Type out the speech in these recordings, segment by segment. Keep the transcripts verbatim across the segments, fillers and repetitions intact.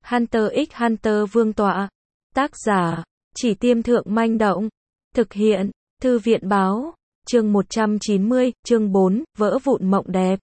Hunter x Hunter Vương tọa. Tác giả, Chỉ Tiêm Thượng Manh Động. Thực hiện, Thư viện Báo. Chương một trăm chín mươi, chương bốn, vỡ vụn mộng đẹp.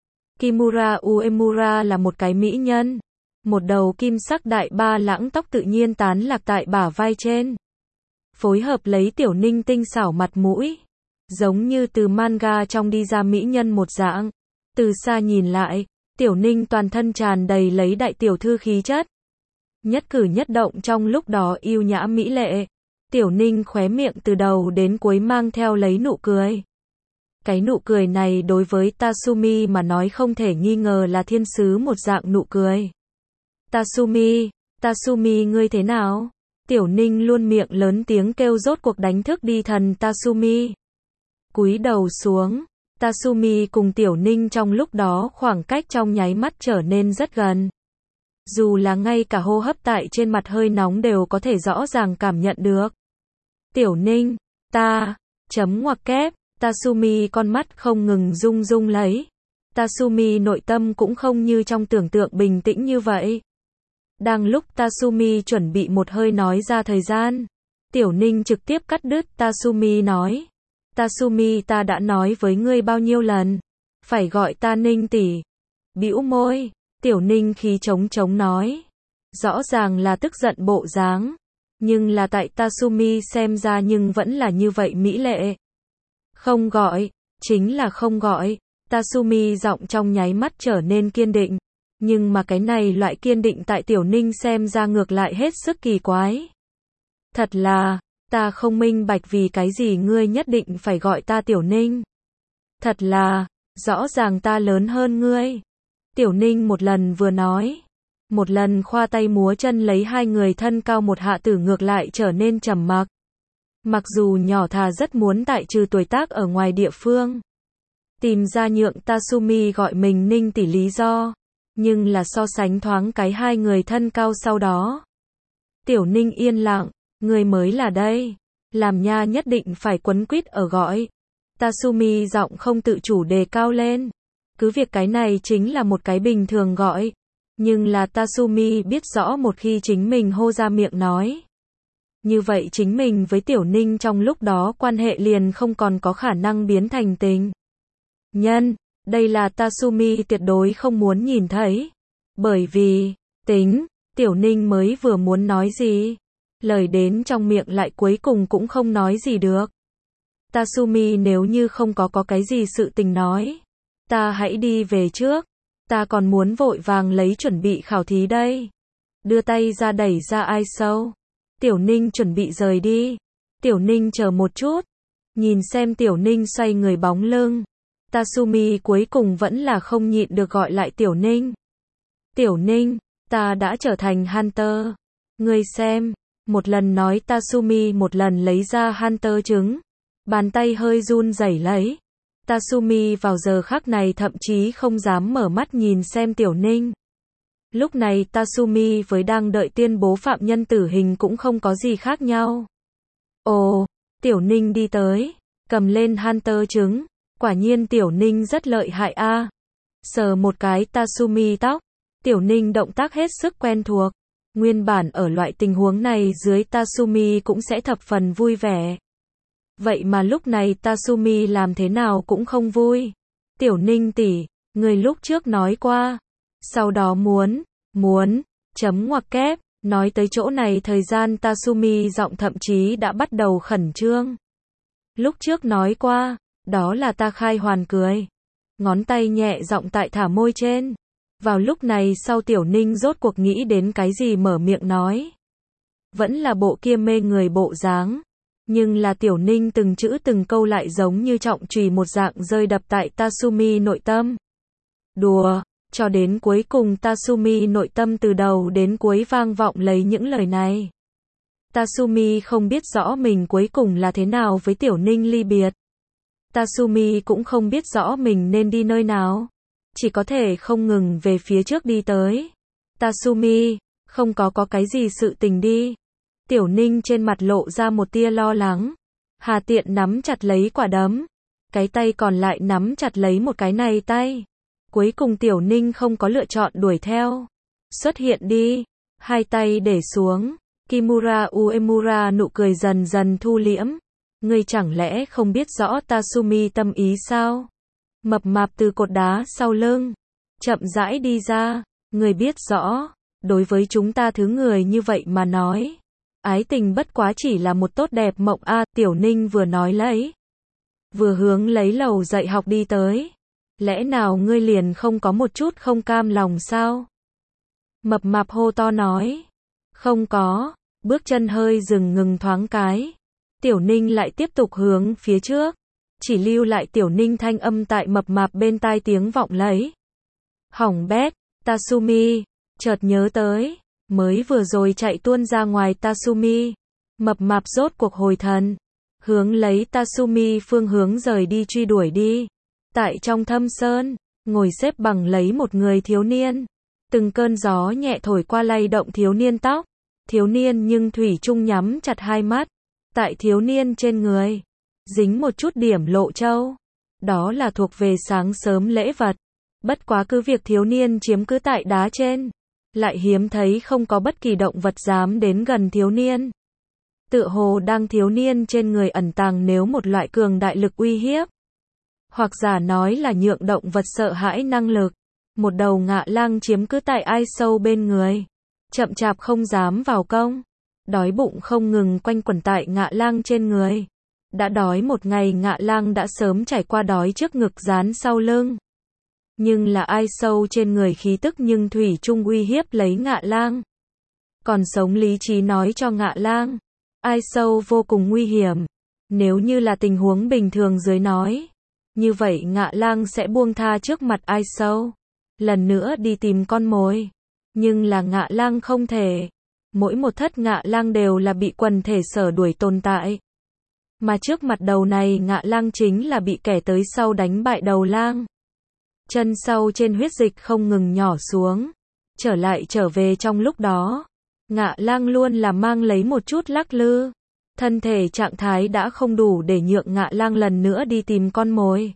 Kimura Uemura là một cái mỹ nhân. Một đầu kim sắc đại ba lãng tóc tự nhiên tán lạc tại bả vai trên. Phối hợp lấy Tiểu Ninh tinh xảo mặt mũi. Giống như từ manga trong đi ra mỹ nhân một dạng. Từ xa nhìn lại, Tiểu Ninh toàn thân tràn đầy lấy đại tiểu thư khí chất. Nhất cử nhất động trong lúc đó yêu nhã mỹ lệ. Tiểu Ninh khóe miệng từ đầu đến cuối mang theo lấy nụ cười. Cái nụ cười này đối với Tatsumi mà nói không thể nghi ngờ là thiên sứ một dạng nụ cười. Tatsumi, Tatsumi ngươi thế nào? Tiểu Ninh luôn miệng lớn tiếng kêu rốt cuộc đánh thức đi thần Tatsumi. Cúi đầu xuống, Tatsumi cùng Tiểu Ninh trong lúc đó khoảng cách trong nháy mắt trở nên rất gần. Dù là ngay cả hô hấp tại trên mặt hơi nóng đều có thể rõ ràng cảm nhận được. Tiểu Ninh, ta, chấm ngoặc kép, Tatsumi con mắt không ngừng rung rung lấy. Tatsumi nội tâm cũng không như trong tưởng tượng bình tĩnh như vậy. Đang lúc Tatsumi chuẩn bị một hơi nói ra thời gian, Tiểu Ninh trực tiếp cắt đứt. Tatsumi nói, Tatsumi ta đã nói với ngươi bao nhiêu lần, phải gọi ta Ninh tỷ. Bĩu môi, Tiểu Ninh khí trống trống nói, rõ ràng là tức giận bộ dáng, nhưng là tại Tatsumi xem ra nhưng vẫn là như vậy mỹ lệ. Không gọi, chính là không gọi. Tatsumi giọng trong nháy mắt trở nên kiên định, nhưng mà cái này loại kiên định tại Tiểu Ninh xem ra ngược lại hết sức kỳ quái. Thật là, ta không minh bạch vì cái gì ngươi nhất định phải gọi ta Tiểu Ninh. Thật là, rõ ràng ta lớn hơn ngươi. Tiểu Ninh một lần vừa nói, một lần khoa tay múa chân lấy hai người thân cao một hạ tử ngược lại trở nên trầm mặc. Mặc dù nhỏ thà rất muốn tại trừ tuổi tác ở ngoài địa phương, tìm ra nhượng Tatsumi gọi mình Ninh tỷ lý do, nhưng là so sánh thoáng cái hai người thân cao sau đó. Tiểu Ninh yên lặng, người mới là đây, làm nha nhất định phải quấn quýt ở gọi. Tatsumi giọng không tự chủ đề cao lên. Cứ việc cái này chính là một cái bình thường gọi, nhưng là Tatsumi biết rõ một khi chính mình hô ra miệng nói, như vậy chính mình với Tiểu Ninh trong lúc đó quan hệ liền không còn có khả năng biến thành tình nhân. Đây là Tatsumi tuyệt đối không muốn nhìn thấy. Bởi vì, tính, Tiểu Ninh mới vừa muốn nói gì, lời đến trong miệng lại cuối cùng cũng không nói gì được. Tatsumi nếu như không có có cái gì sự tình nói, ta hãy đi về trước, ta còn muốn vội vàng lấy chuẩn bị khảo thí đây. Đưa tay ra đẩy ra ai sâu. Tiểu Ninh chuẩn bị rời đi. Tiểu Ninh chờ một chút. Nhìn xem Tiểu Ninh xoay người bóng lưng. Tatsumi cuối cùng vẫn là không nhịn được gọi lại Tiểu Ninh. Tiểu Ninh, ta đã trở thành Hunter. Ngươi xem. Một lần nói Tatsumi một lần lấy ra Hunter trứng. Bàn tay hơi run rẩy lấy. Tatsumi vào giờ khắc này thậm chí không dám mở mắt nhìn xem Tiểu Ninh. Lúc này Tatsumi với đang đợi tuyên bố phạm nhân tử hình cũng không có gì khác nhau. Ồ, Tiểu Ninh đi tới, cầm lên Hunter trứng. Quả nhiên Tiểu Ninh rất lợi hại a. À. Sờ một cái Tatsumi tóc, Tiểu Ninh động tác hết sức quen thuộc. Nguyên bản ở loại tình huống này dưới Tatsumi cũng sẽ thập phần vui vẻ. Vậy mà lúc này Tatsumi làm thế nào cũng không vui. Tiểu Ninh tỷ, người lúc trước nói qua, sau đó muốn, muốn, chấm ngoặc kép, nói tới chỗ này thời gian Tatsumi giọng thậm chí đã bắt đầu khẩn trương. Lúc trước nói qua, đó là ta khai hoàn cười. Ngón tay nhẹ giọng tại thả môi trên. Vào lúc này sau Tiểu Ninh rốt cuộc nghĩ đến cái gì mở miệng nói. Vẫn là bộ kia mê người bộ dáng. Nhưng là Tiểu Ninh từng chữ từng câu lại giống như trọng chùy một dạng rơi đập tại Tatsumi nội tâm. Đùa, cho đến cuối cùng Tatsumi nội tâm từ đầu đến cuối vang vọng lấy những lời này. Tatsumi không biết rõ mình cuối cùng là thế nào với Tiểu Ninh ly biệt. Tatsumi cũng không biết rõ mình nên đi nơi nào. Chỉ có thể không ngừng về phía trước đi tới. Tatsumi, không có có cái gì sự tình đi. Tiểu Ninh trên mặt lộ ra một tia lo lắng. Hà tiện nắm chặt lấy quả đấm. Cái tay còn lại nắm chặt lấy một cái này tay. Cuối cùng Tiểu Ninh không có lựa chọn đuổi theo. Xuất hiện đi. Hai tay để xuống, Kimura Uemura nụ cười dần dần thu liễm. Ngươi chẳng lẽ không biết rõ Tatsumi tâm ý sao? Mập mạp từ cột đá sau lưng, chậm rãi đi ra. Ngươi biết rõ, đối với chúng ta thứ người như vậy mà nói, ái tình bất quá chỉ là một tốt đẹp mộng a. Tiểu Ninh vừa nói lấy, vừa hướng lấy lầu dạy học đi tới. Lẽ nào ngươi liền không có một chút không cam lòng sao? Mập mạp hô to nói. Không có. Bước chân hơi dừng ngừng thoáng cái. Tiểu Ninh lại tiếp tục hướng phía trước. Chỉ lưu lại Tiểu Ninh thanh âm tại mập mạp bên tai tiếng vọng lấy. Hỏng bét, Tatsumi. Chợt nhớ tới, mới vừa rồi chạy tuôn ra ngoài Tatsumi. Mập mạp rốt cuộc hồi thần, hướng lấy Tatsumi phương hướng rời đi truy đuổi đi. Tại trong thâm sơn, ngồi xếp bằng lấy một người thiếu niên. Từng cơn gió nhẹ thổi qua lay động thiếu niên tóc. Thiếu niên nhưng thủy chung nhắm chặt hai mắt. Tại thiếu niên trên người, dính một chút điểm lộ châu. Đó là thuộc về sáng sớm lễ vật. Bất quá cứ việc thiếu niên chiếm cứ tại đá trên, lại hiếm thấy không có bất kỳ động vật dám đến gần thiếu niên. Tựa hồ đang thiếu niên trên người ẩn tàng nếu một loại cường đại lực uy hiếp. Hoặc giả nói là nhượng động vật sợ hãi năng lực. Một đầu ngạ lang chiếm cứ tại ai sâu bên người. Chậm chạp không dám vào công. Đói bụng không ngừng quanh quẩn tại ngạ lang trên người. Đã đói một ngày ngạ lang đã sớm trải qua đói trước ngực dán sau lưng. Nhưng là ai sâu trên người khí tức nhưng thủy chung uy hiếp lấy ngạ lang. Còn sống lý trí nói cho ngạ lang, ai sâu vô cùng nguy hiểm. Nếu như là tình huống bình thường dưới nói, như vậy ngạ lang sẽ buông tha trước mặt ai sâu, lần nữa đi tìm con mồi. Nhưng là ngạ lang không thể. Mỗi một thất ngạ lang đều là bị quần thể sở đuổi tồn tại. Mà trước mặt đầu này ngạ lang chính là bị kẻ tới sau đánh bại đầu lang. Chân sau trên huyết dịch không ngừng nhỏ xuống. Trở lại trở về trong lúc đó. Ngạ lang luôn là mang lấy một chút lắc lư. Thân thể trạng thái đã không đủ để nhượng ngạ lang lần nữa đi tìm con mồi.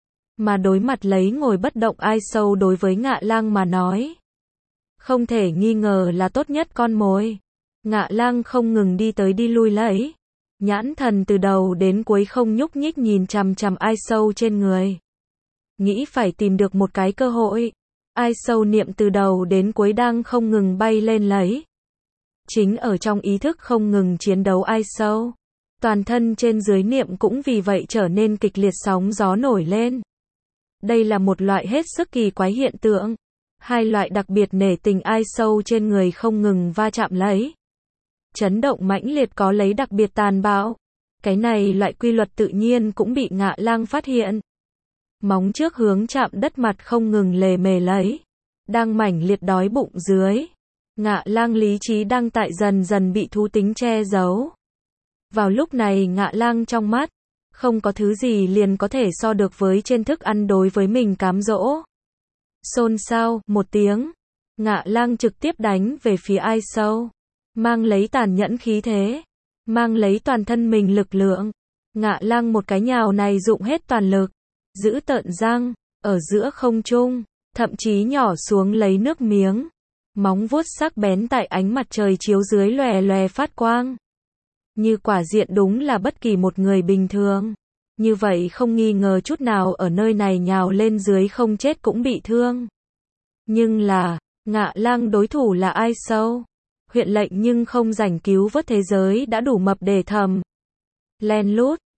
Mà đối mặt lấy ngồi bất động ai sâu đối với ngạ lang mà nói. Không thể nghi ngờ là tốt nhất con mồi. Ngạ lang không ngừng đi tới đi lui lấy. Nhãn thần từ đầu đến cuối không nhúc nhích nhìn chằm chằm ai sâu trên người. Nghĩ phải tìm được một cái cơ hội. Ai sâu niệm từ đầu đến cuối đang không ngừng bay lên lấy. Chính ở trong ý thức không ngừng chiến đấu ai sâu. Toàn thân trên dưới niệm cũng vì vậy trở nên kịch liệt sóng gió nổi lên. Đây là một loại hết sức kỳ quái hiện tượng. Hai loại đặc biệt nể tình ai sâu trên người không ngừng va chạm lấy. Chấn động mãnh liệt có lấy đặc biệt tàn bạo. Cái này loại quy luật tự nhiên cũng bị ngạ lang phát hiện. Móng trước hướng chạm đất mặt không ngừng lề mề lấy. Đang mãnh liệt đói bụng dưới. Ngạ lang lý trí đang tại dần dần bị thú tính che giấu. Vào lúc này ngạ lang trong mắt, không có thứ gì liền có thể so được với trên thức ăn đối với mình cám dỗ. Xôn xao, một tiếng. Ngạ lang trực tiếp đánh về phía ai sâu. Mang lấy tàn nhẫn khí thế. Mang lấy toàn thân mình lực lượng. Ngạ lang một cái nhào này dụng hết toàn lực. Giữ tợn răng, ở giữa không trung, thậm chí nhỏ xuống lấy nước miếng. Móng vuốt sắc bén tại ánh mặt trời chiếu dưới lòe lòe phát quang. Như quả diện đúng là bất kỳ một người bình thường. Như vậy không nghi ngờ chút nào ở nơi này nhào lên dưới không chết cũng bị thương. Nhưng là, ngạ lang đối thủ là ai sâu? Huyện lệnh nhưng không rảnh cứu vớt thế giới đã đủ mập để thầm. Len lút,